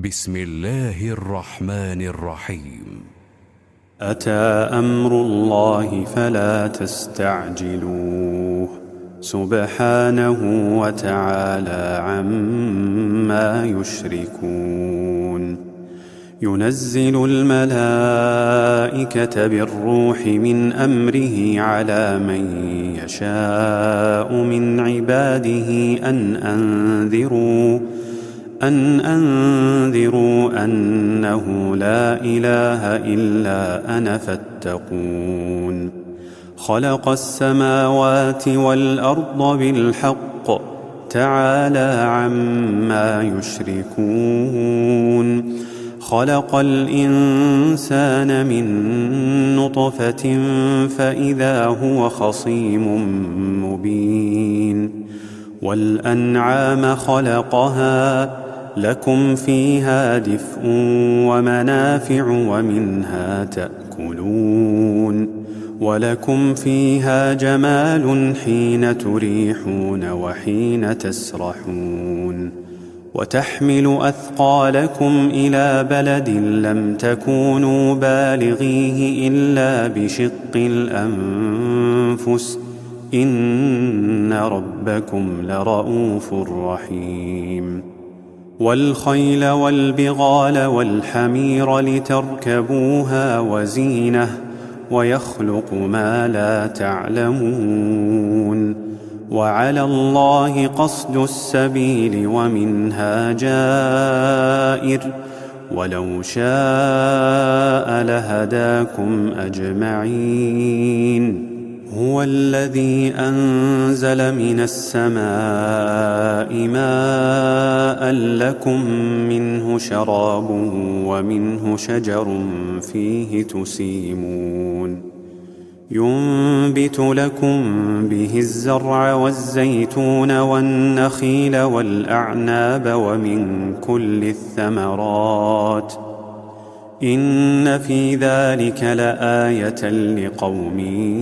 بسم الله الرحمن الرحيم. أتى أمر الله فلا تستعجلوه سبحانه وتعالى عما يشركون. ينزل الملائكة بالروح من أمره على من يشاء من عباده أن أنذروا أنه لا إله إلا أنا فاتقون. خلق السماوات والأرض بالحق تعالى عما يشركون. خلق الإنسان من نطفة فإذا هو خصيم مبين. والأنعام خلقها لكم فيها دفء ومنافع ومنها تأكلون. ولكم فيها جمال حين تريحون وحين تسرحون. وتحمل أثقالكم إلى بلد لم تكونوا بالغيه إلا بشق الأنفس إن ربكم لرؤوف رحيم. والخيل والبغال والحمير لتركبوها وزينة ويخلق ما لا تعلمون. وعلى الله قصد السبيل ومنها جائر ولو شاء لهداكم أجمعين. هو الذي أنزل من السماء ماء لكم منه شراب ومنه شجر فيه تسيمون. ينبت لكم به الزرع والزيتون والنخيل والأعناب ومن كل الثمرات إن في ذلك لآية لقوم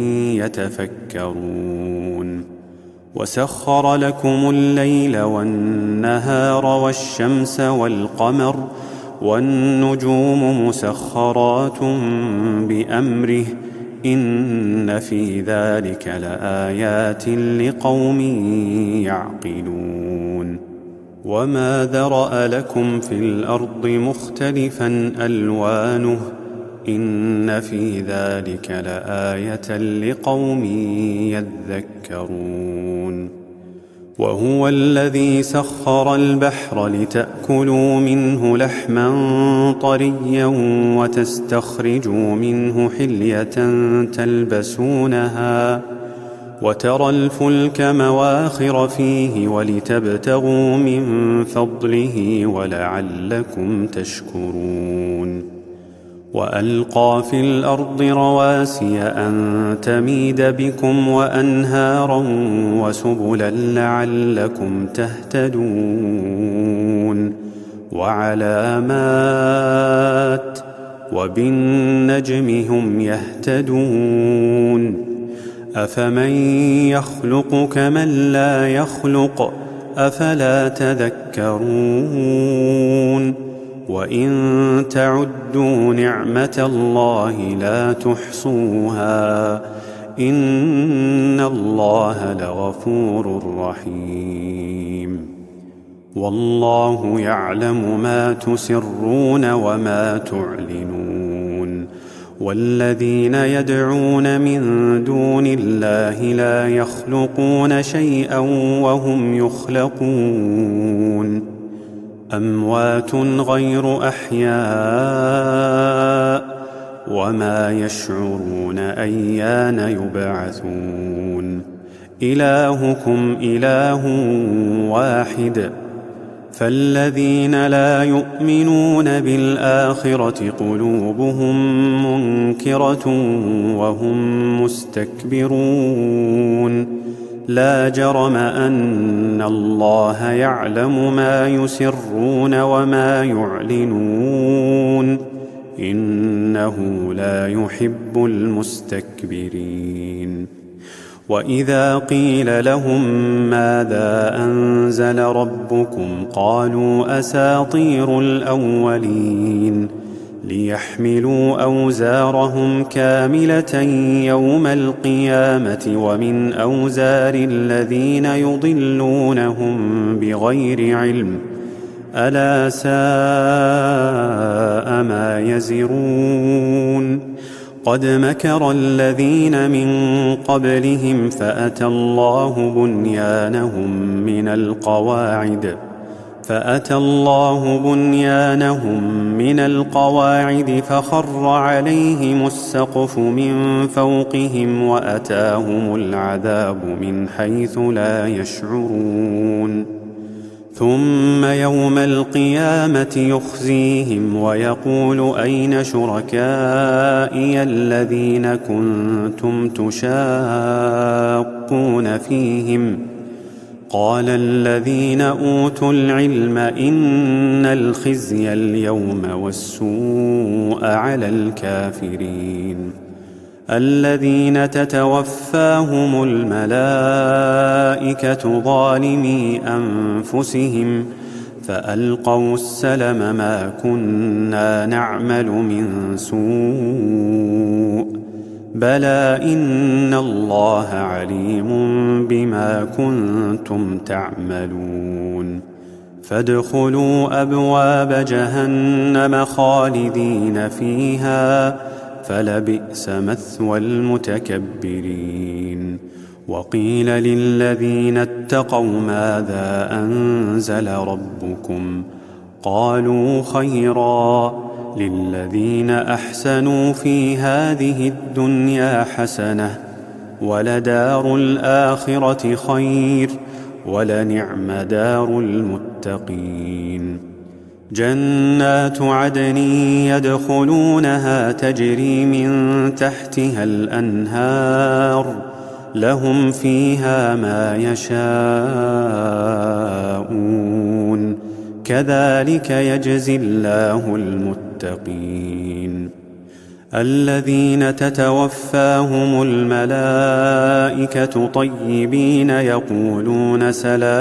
يتفكرون. وسخر لكم الليل والنهار والشمس والقمر والنجوم مسخرات بأمره إن في ذلك لآيات لقوم يعقلون. وما ذرأ لكم في الأرض مختلفا ألوانه إن في ذلك لآية لقوم يذكرون. وهو الذي سخر البحر لتأكلوا منه لحما طريا وتستخرجوا منه حلية تلبسونها وترى الفلك مواخر فيه ولتبتغوا من فضله ولعلكم تشكرون. وألقى في الأرض رواسي أن تميد بكم وأنهارا وسبلا لعلكم تهتدون. وعلامات وبالنجم هم يهتدون. أفمن يخلق كمن لا يخلق أفلا تذكرون. وإن تعدوا نعمة الله لا تحصوها إن الله لغفور رحيم. والله يعلم ما تسرون وما تعلنون. والذين يدعون من دون الله لا يخلقون شيئا وهم يخلقون. أموات غير أحياء وما يشعرون أيان يبعثون. إلهكم إله واحد فالذين لا يؤمنون بالآخرة قلوبهم منكرة وهم مستكبرون. لا جرم أن الله يعلم ما يسرون وما يعلنون إنه لا يحب المستكبرين. وإذا قيل لهم ماذا أنزل ربكم قالوا أساطير الأولين ليحملوا أوزارهم كاملة يوم القيامة ومن أوزار الذين يضلونهم بغير علم ألا ساء ما يزرون قد مكر الذين من قبلهم فأتى الله بنيانهم من القواعد فخر عليهم السقف من فوقهم وأتاهم العذاب من حيث لا يشعرون ثم يوم القيامة يخزيهم ويقول أين شركائي الذين كنتم تشاقون فيهم قال الذين أوتوا العلم إن الخزي اليوم والسوء على الكافرين الذين تتوفاهم الملائكة ظالمي أنفسهم فألقوا السلم ما كنا نعمل من سوء بلى إن الله عليم بما كنتم تعملون فادخلوا أبواب جهنم خالدين فيها فلبئس مثوى المتكبرين وقيل للذين اتقوا ماذا أنزل ربكم قالوا خيرا للذين أحسنوا في هذه الدنيا حسنة ولدار الآخرة خير ولنعم دار المتقين جنات عدن يدخلونها تجري من تحتها الأنهار لهم فيها ما يشاءون كذلك يجزي الله المتقين الذين تتوفاهم الملائكة طيبين يقولون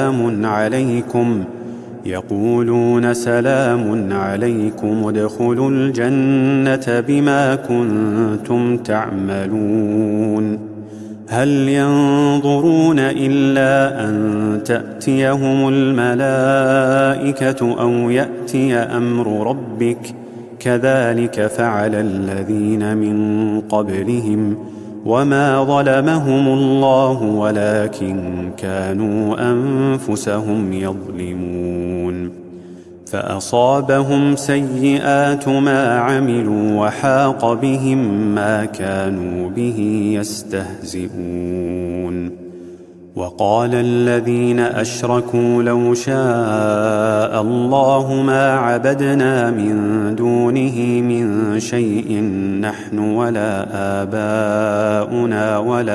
سلام عليكم ادخلوا الجنة بما كنتم تعملون هل ينظرون إلا أن تأتيهم الملائكة أو يأتي أمر ربك كذلك فعل الذين من قبلهم وما ظلمهم الله ولكن كانوا أنفسهم يظلمون فأصابهم سيئات ما عملوا وحاق بهم ما كانوا به يستهزئون وقال الذين أشركوا لو شاء الله ما عبدنا من دونه من شيء نحن ولا آباؤنا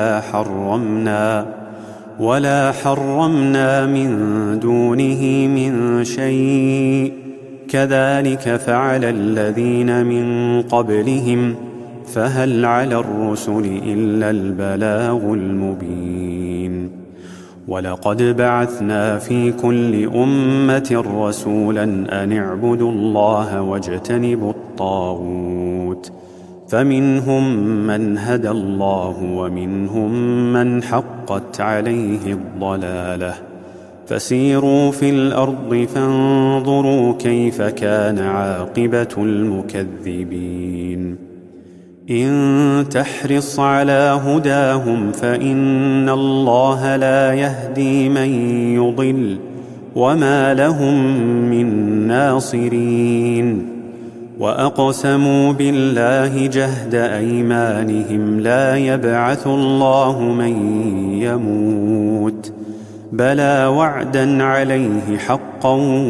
ولا حرمنا من دونه من شيء كذلك فعل الذين من قبلهم فهل على الرسل إلا البلاغ المبين ولقد بعثنا في كل أمة رسولا أن اعبدوا الله واجتنبوا الطاغوت فمنهم من هدى الله ومنهم من حقت عليه الضلالة فسيروا في الأرض فانظروا كيف كان عاقبة المكذبين إن تحرص على هداهم فإن الله لا يهدي من يضل وما لهم من ناصرين وأقسموا بالله جهد أيمانهم لا يبعث الله من يموت بلى وعدا عليه حقا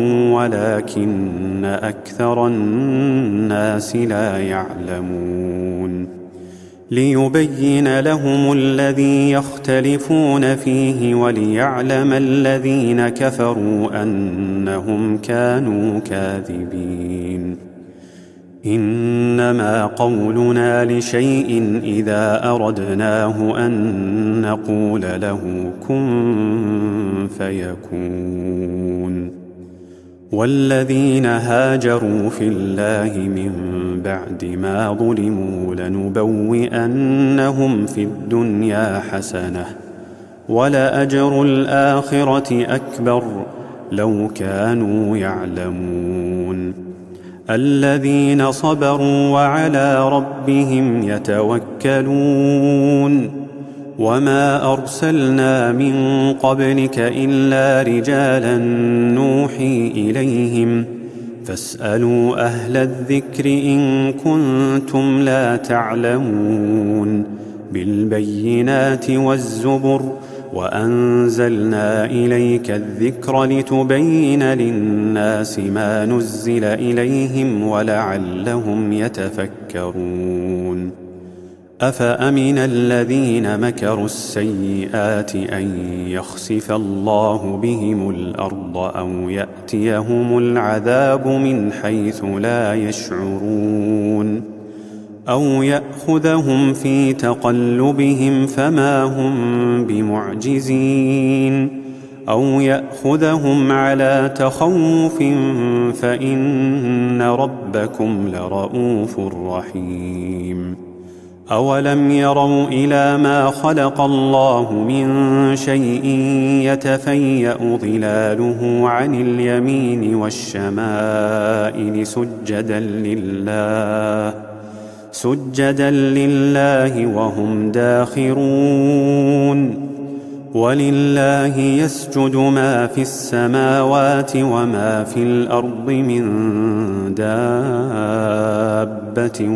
ولكن أكثر الناس لا يعلمون ليبين لهم الذي يختلفون فيه وليعلم الذين كفروا أنهم كانوا كاذبين إنما قولنا لشيء إذا أردناه أن نقول له كن فيكون. والذين هاجروا في الله من بعد ما ظلموا لنبوئنهم في الدنيا حسنة ولأجر الآخرة أكبر لو كانوا يعلمون. الذين صبروا وعلى ربهم يتوكلون. وما أرسلنا من قبلك إلا رجالا نوحي إليهم فاسألوا أهل الذكر إن كنتم لا تعلمون. بالبينات والزبر وأنزلنا إليك الذكر لتبين للناس ما نزل إليهم ولعلهم يتفكرون. أفأمن الذين مكروا السيئات أن يخسف الله بهم الأرض أو يأتيهم العذاب من حيث لا يشعرون أو يأخذهم في تقلبهم فما هم بمعجزين أو يأخذهم على تخوف فإن ربكم لرؤوف رحيم. أولم يروا إلى ما خلق الله من شيء يتفيأ ظلاله عن اليمين والشمائل سجدا لله وهم داخرون. ولله يسجد ما في السماوات وما في الأرض من دابة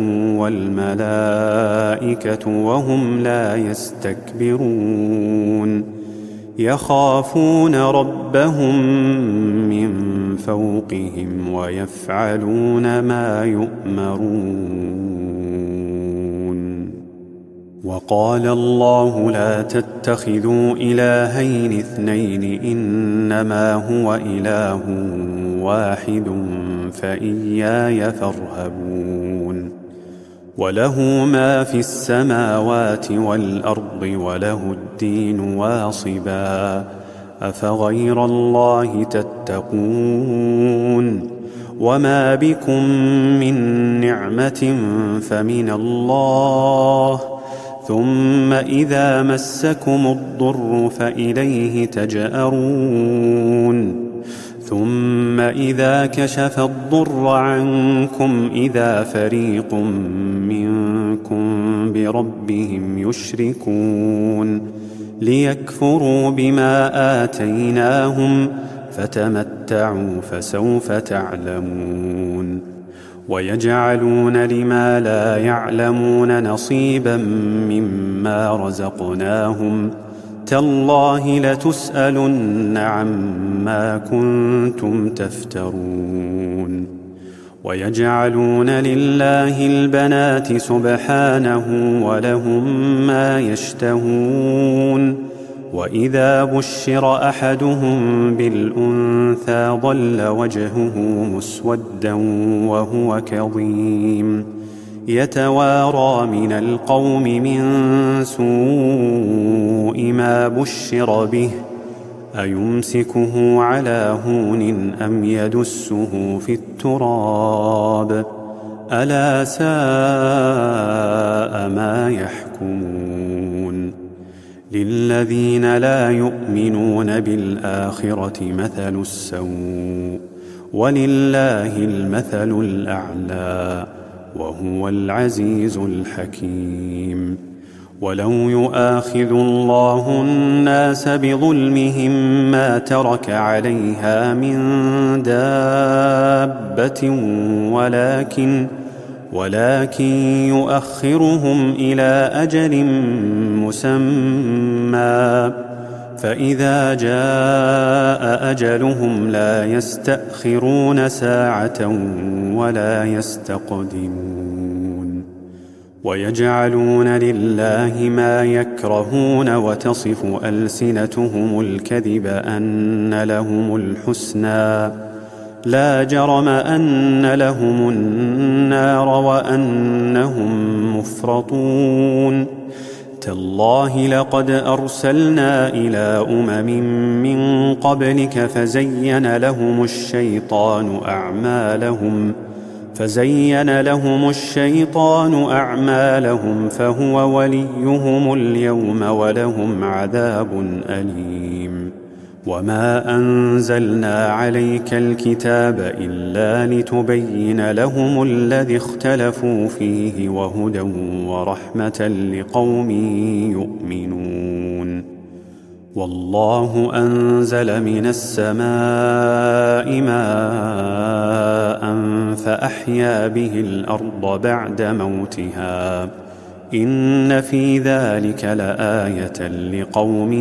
والملائكة وهم لا يستكبرون يخافون ربهم من فوقهم ويفعلون ما يؤمرون. وقال الله لا تتخذوا إلهين اثنين إنما هو إله واحد فإياي فارهبون. وله ما في السماوات والأرض وله الدين واصبا أفغير الله تتقون. وما بكم من نعمة فمن الله ثم إذا مسكم الضر فإليه تجأرون. ثم إذا كشف الضر عنكم إذا فريق منكم بربهم يشركون ليكفروا بما آتيناهم فتمتعوا فسوف تعلمون. ويجعلون لما لا يعلمون نصيبا مما رزقناهم تالله لتسألن عما كنتم تفترون. ويجعلون لله البنات سبحانه ولهم ما يشتهون. وإذا بشر أحدهم بالأنثى ظل وجهه مسودا وهو كظيم يتوارى من القوم من سوء ما بشر به أيمسكه على هون أم يدسه في التراب ألا ساء ما يحكمون. للذين لا يؤمنون بالآخرة مثل السوء ولله المثل الأعلى وهو العزيز الحكيم. ولو يؤاخذ الله الناس بظلمهم ما ترك عليها من دابة ولكن يؤخرهم إلى أجل مسمى فإذا جاء أجلهم لا يستأخرون ساعة ولا يستقدمون. ويجعلون لله ما يكرهون وتصف ألسنتهم الكذب أن لهم الحسنى لا جرم أن لهم النار وأنهم مفرطون تالله لقد أرسلنا إلى من قبلك فزين لهم الشيطان أعمالهم فهو وليهم اليوم ولهم عذاب أليم وما أنزلنا عليك الكتاب إلا لتبين لهم الذي اختلفوا فيه وهدى ورحمة لقوم يؤمنون والله أنزل من السماء ماء فأحيا به الأرض بعد موتها إن في ذلك لآية لقوم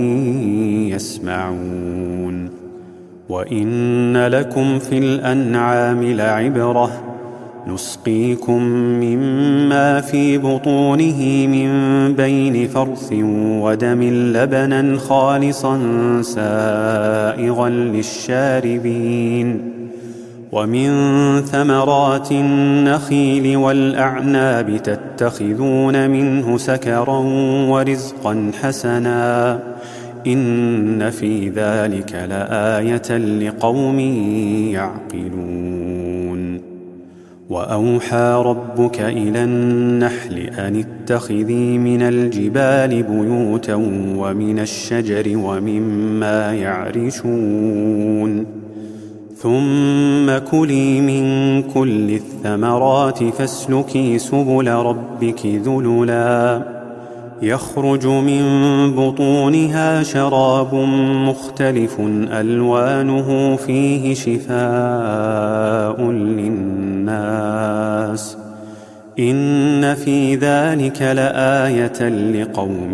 يسمعون وإن لكم في الأنعام لعبرة نسقيكم مما في بطونه من بين فرث ودم لبنا خالصا سائغا للشاربين ومن ثمرات النخيل والأعناب تتخذون منه سكرا ورزقا حسنا إن في ذلك لآية لقوم يعقلون وأوحى ربك إلى النحل أن اتخذي من الجبال بيوتا ومن الشجر ومما يعرشون ثم كلي من كل الثمرات فاسلكي سبل ربك ذللا يخرج من بطونها شراب مختلف ألوانه فيه شفاء للناس إن في ذلك لآية لقوم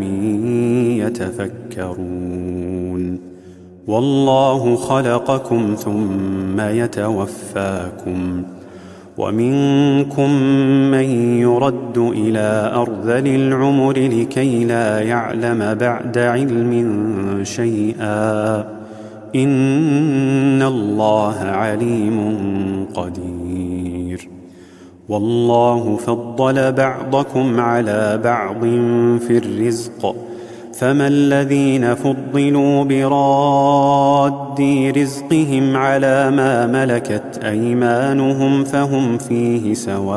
يتفكرون والله خلقكم ثم يتوفاكم ومنكم من يرد إلى أرذل العمر لكي لا يعلم بعد علم شيئا إن الله عليم قدير والله فضل بعضكم على بعض في الرزق فما الذين فضلوا براد رزقهم على ما ملكت أيمانهم فهم فيه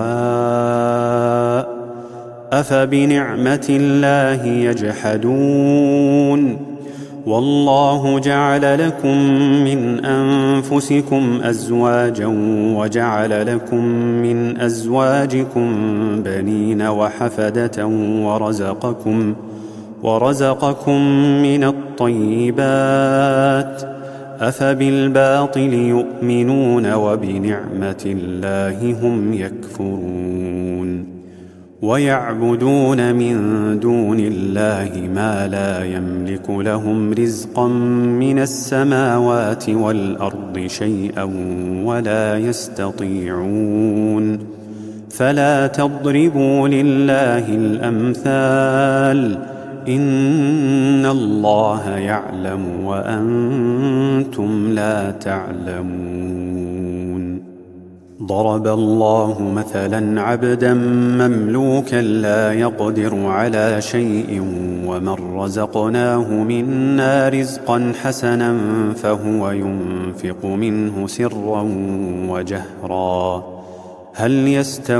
سواء أفبنعمة الله يجحدون والله جعل لكم من أنفسكم أزواجا وجعل لكم من أزواجكم بنين وحفدة ورزقكم من الطيبات أفبالباطل يؤمنون وبنعمة الله هم يكفرون ويعبدون من دون الله ما لا يملك لهم رزقا من السماوات والأرض شيئا ولا يستطيعون فلا تضربوا لله الأمثال إن الله يعلم وأنتم لا تعلمون ضرب الله مثلا عبدا مملوكا لا يقدر على شيء ومن رزقناه منا رزقا حسنا فهو ينفق منه سرا وجهرا هل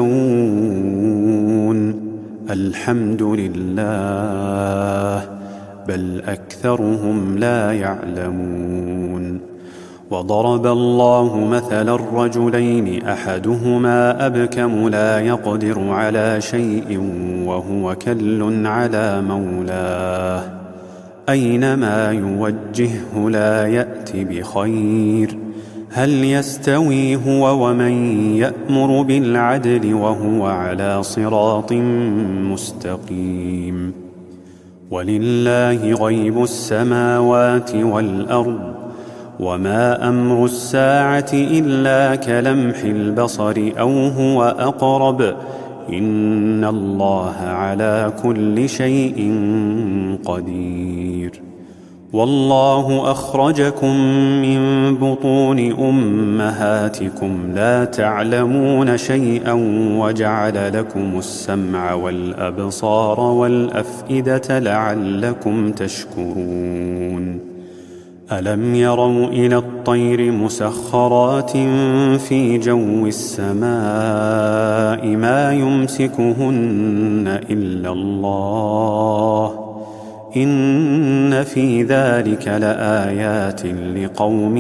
يستوون الحمد لله بل أكثرهم لا يعلمون وضرب الله مثلا الرجلين أحدهما أبكم لا يقدر على شيء وهو كل على مولاه أينما يوجهه لا يأت بخير هل يستوي هو ومن يأمر بالعدل وهو على صراط مستقيم ولله غيب السماوات والأرض وما أمر الساعة إلا كلمح البصر أو هو أقرب إن الله على كل شيء قدير والله أخرجكم من بطون أمهاتكم لا تعلمون شيئا وجعل لكم السمع والأبصار والأفئدة لعلكم تشكرون ألم يروا إلى الطير مسخرات في جو السماء ما يمسكهن إلا الله إن في ذلك لآيات لقوم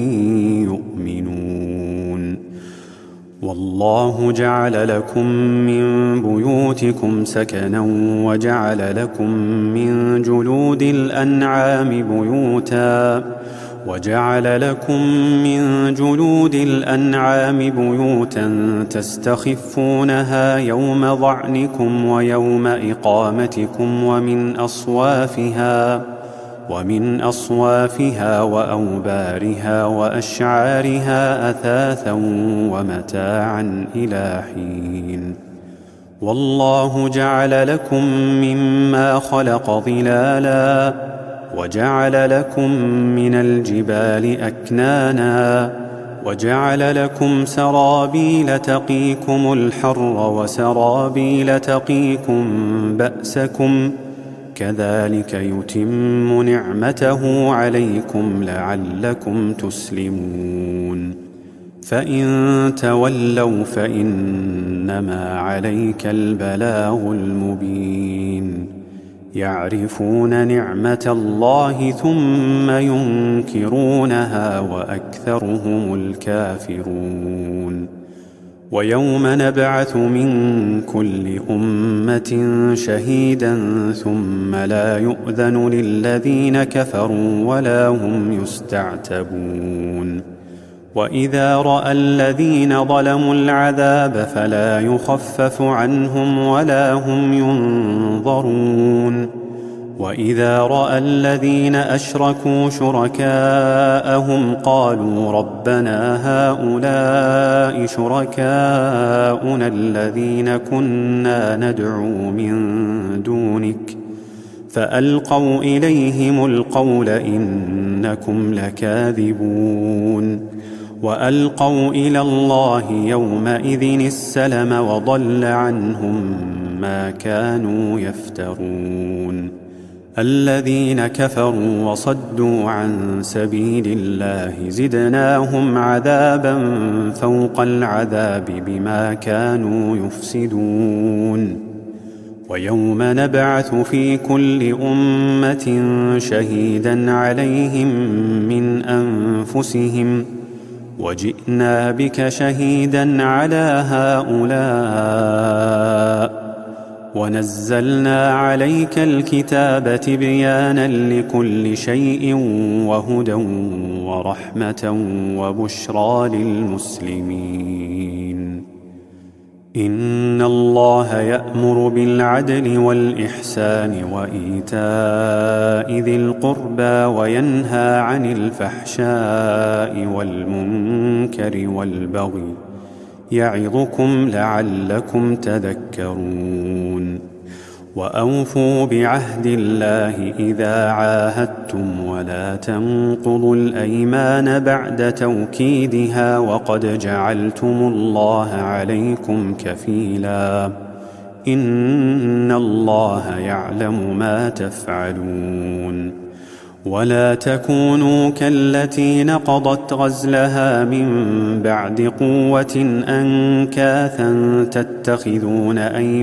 يؤمنون والله جعل لكم من بيوتكم سكنا وجعل لكم من جلود الأنعام بيوتا تستخفونها يوم ظعنكم ويوم إقامتكم ومن أصوافها وأوبارها وأشعارها أثاثا ومتاعا إلى حين والله جعل لكم مما خلق ظلالا وجعل لكم من الجبال أكنانا وجعل لكم سرابيل تقيكم الحر وسرابيل تقيكم بأسكم كذلك يتم نعمته عليكم لعلكم تسلمون فإن تولوا فإنما عليك البلاغ المبين يعرفون نعمة الله ثم ينكرونها وأكثرهم الكافرون ويوم نبعث من كل أمة شهيدا ثم لا يؤذن للذين كفروا ولا هم يستعتبون وإذا رأى الذين ظلموا العذاب فلا يخفف عنهم ولا هم ينظرون وإذا رأى الذين أشركوا شركاءهم قالوا ربنا هؤلاء شركاؤنا الذين كنا ندعو من دونك فألقوا إليهم القول إنكم لكاذبون وألقوا إلى الله يومئذ السلم وضل عنهم ما كانوا يفترون الذين كفروا وصدوا عن سبيل الله زدناهم عذابا فوق العذاب بما كانوا يفسدون ويوم نبعث في كل أمة شهيدا عليهم من أنفسهم وجئنا بك شهيدا على هؤلاء ونزلنا عليك الكتاب تبيانا لكل شيء وهدى ورحمة وبشرى للمسلمين إن الله يأمر بالعدل والإحسان وإيتاء ذي القربى وينهى عن الفحشاء والمنكر والبغي يعظكم لعلكم تذكرون وأوفوا بعهد الله إذا عاهدتم ولا تنقضوا الأيمان بعد توكيدها وقد جعلتم الله عليكم كفيلا إن الله يعلم ما تفعلون ولا تكونوا كالتي نقضت غزلها من بعد قوة أنكاثا تتخذون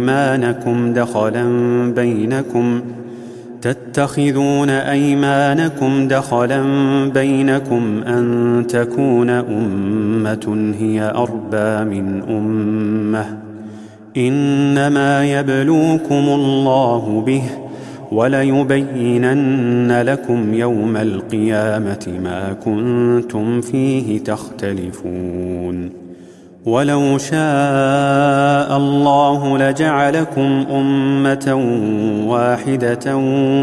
أيمانكم دخلا بينكم أن تكون أمة هي أربى من أمة إنما يبلوكم الله به وليبينن لكم يوم القيامة ما كنتم فيه تختلفون ولو شاء الله لجعلكم أمة واحدة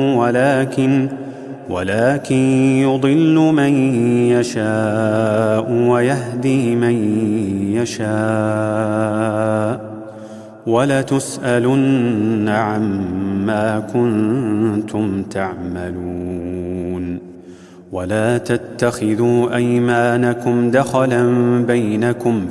ولكن يضل من يشاء ويهدي من يشاء ولتسألن عما كنتم تعملون ولا تتخذوا أيمانكم دخلا بينكم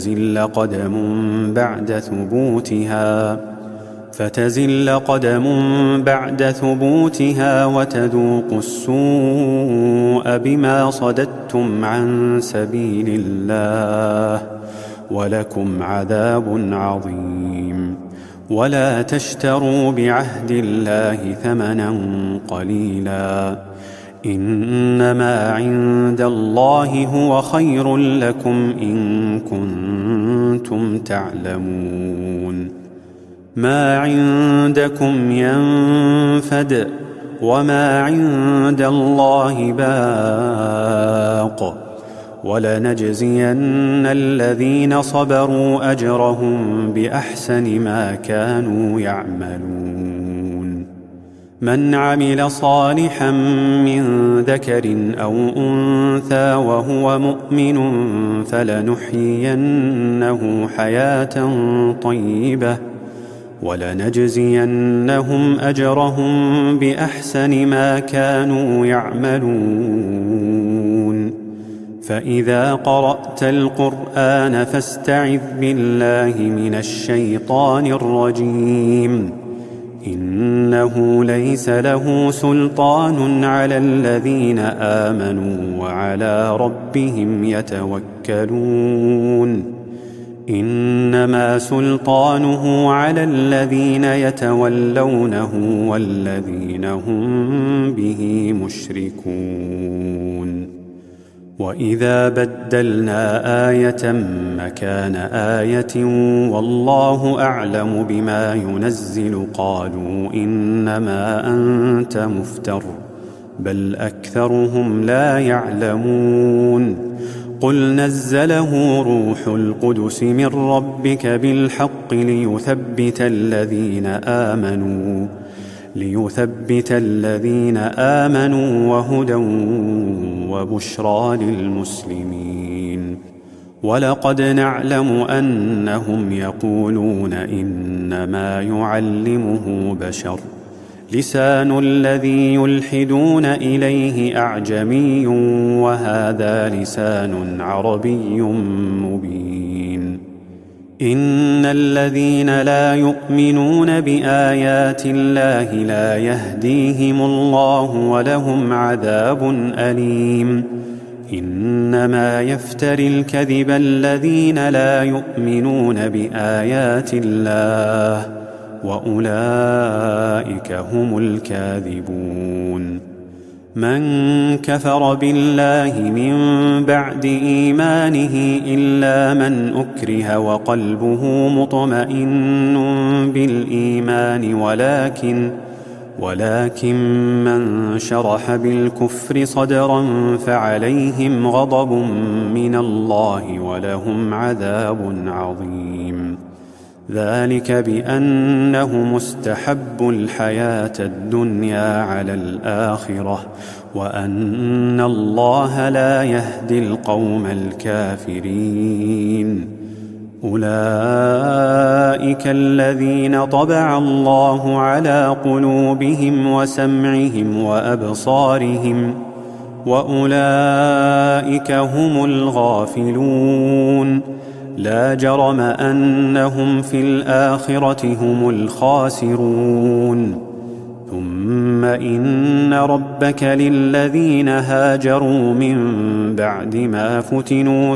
فتزل قدم بعد ثبوتها وتذوقوا السوء بما صددتم عن سبيل الله ولكم عذاب عظيم. ولا تشتروا بعهد الله ثمنا قليلا، إنما عند الله هو خير لكم إن كنتم تعلمون. ما عندكم ينفد وما عند الله باق، ولنجزين الذين صبروا أجرهم بأحسن ما كانوا يعملون. من عمل صالحا من ذكر أو أنثى وهو مؤمن فلنحيينه حياة طيبة ولنجزينهم أجرهم بأحسن ما كانوا يعملون. فإذا قرأت القرآن فاستعذ بالله من الشيطان الرجيم، إنه ليس له سلطان على الذين آمنوا وعلى ربهم يتوكلون. إنما سلطانه على الذين يتولونه والذين هم به مشركون. وإذا بدلنا آية مكان آية والله أعلم بما ينزل قالوا إنما أنت مفتر بل أكثرهم لا يعلمون. قل نزله روح القدس من ربك بالحق ليثبت الذين آمنوا وهدى وبشرى للمسلمين. ولقد نعلم أنهم يقولون إنما يعلمه بشر، لسان الذي يلحدون إليه أعجمي وهذا لسان عربي مبين. إن الذين لا يؤمنون بآيات الله لا يهديهم الله ولهم عذاب أليم. إنما يفتري الكذب الذين لا يؤمنون بآيات الله وأولئك هم الكاذبون. من كفر بالله من بعد إيمانه إلا من أكره وقلبه مطمئن بالإيمان ولكن من شرح بالكفر صدرا فعليهم غضب من الله ولهم عذاب عظيم. ذلك بأنه مستحب الحياة الدنيا على الآخرة وأن الله لا يهدي القوم الكافرين. أولئك الذين طبع الله على قلوبهم وسمعهم وأبصارهم وأولئك هم الغافلون. لا جرم أنهم في الآخرة هم الخاسرون. ثم إن ربك للذين هاجروا من بعد ما فتنوا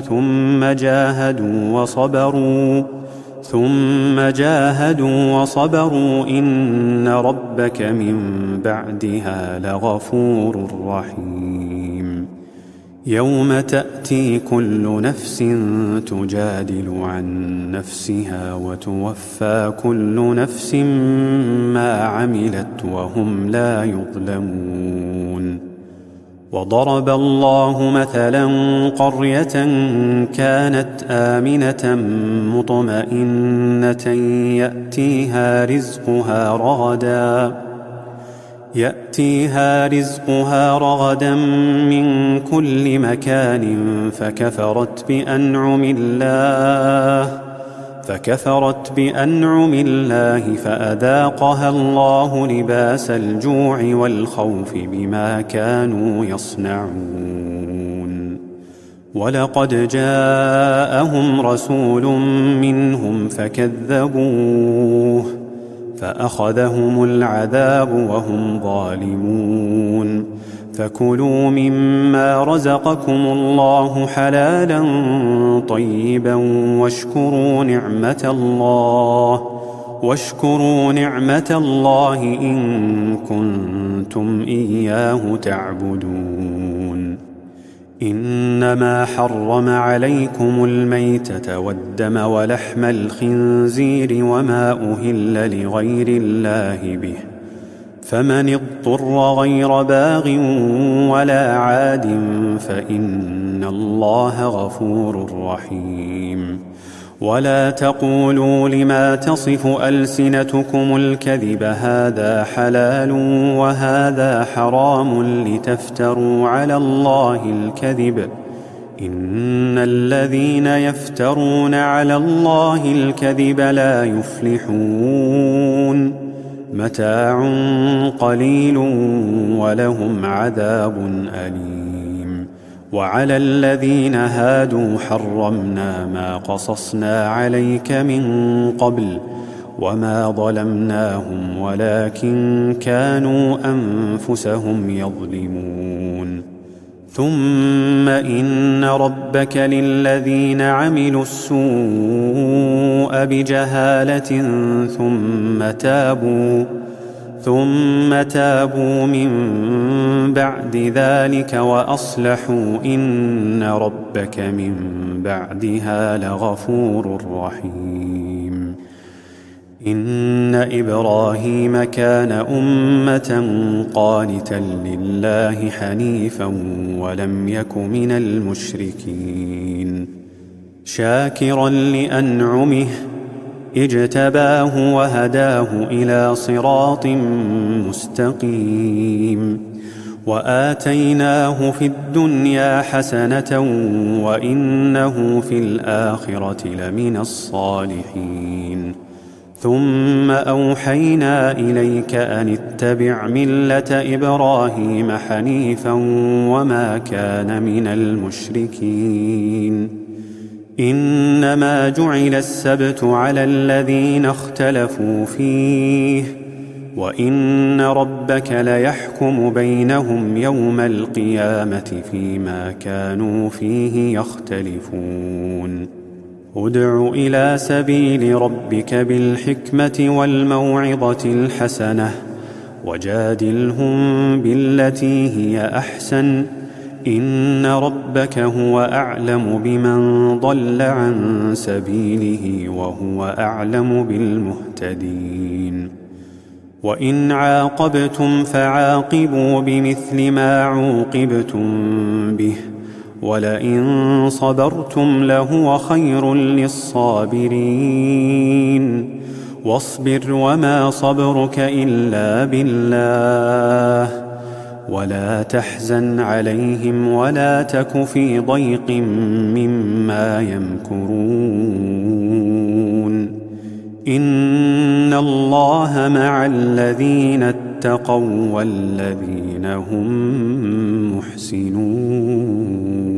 ثم جاهدوا وصبروا إن ربك من بعدها لغفور رحيم. يوم تأتي كل نفس تجادل عن نفسها وتوفى كل نفس ما عملت وهم لا يظلمون. وضرب الله مثلا قرية كانت آمنة مطمئنة يأتيها رزقها رغدا من كل مكان فكفرت بأنعم الله فأذاقها الله لباس الجوع والخوف بما كانوا يصنعون. ولقد جاءهم رسول منهم فكذبوه فأخذهم العذاب وهم ظالمون. فكلوا مما رزقكم الله حلالا طيبا واشكروا نعمة الله إن كنتم إياه تعبدون. إنما حرم عليكم الميتة والدم ولحم الخنزير وما أهل لغير الله به، فمن اضطر غير باغ ولا عاد فإن الله غفور رحيم. ولا تقولوا لما تصف ألسنتكم الكذب هذا حلال وهذا حرام لتفتروا على الله الكذب، إن الذين يفترون على الله الكذب لا يفلحون. متاع قليل ولهم عذاب أليم. وعلى الذين هادوا حرمنا ما قصصنا عليك من قبل وما ظلمناهم ولكن كانوا أنفسهم يظلمون. ثم إن ربك للذين عملوا السوء بجهالة ثم تابوا من بعد ذلك وأصلحوا إن ربك من بعدها لغفور رحيم. إن إبراهيم كان أمة قانتا لله حنيفا ولم يك من المشركين، شاكرا لأنعمه اجتباه وهداه إلى صراط مستقيم. وآتيناه في الدنيا حسنة وإنه في الآخرة لمن الصالحين. ثم أوحينا إليك أن اتبع ملة إبراهيم حنيفا وما كان من المشركين. إنما جعل السبت على الذين اختلفوا فيه وإن ربك ليحكم بينهم يوم القيامة فيما كانوا فيه يختلفون. ادع إلى سبيل ربك بالحكمة والموعظة الحسنة وجادلهم بالتي هي أحسن، إن ربك هو أعلم بمن ضل عن سبيله وهو أعلم بالمهتدين. وإن عاقبتم فعاقبوا بمثل ما عوقبتم به ولئن صبرتم لهو خير للصابرين. واصبر وما صبرك إلا بالله ولا تحزن عليهم ولا تك في ضيق مما يمكرون. إن الله مع الذين اتقوا والذين هم محسنون.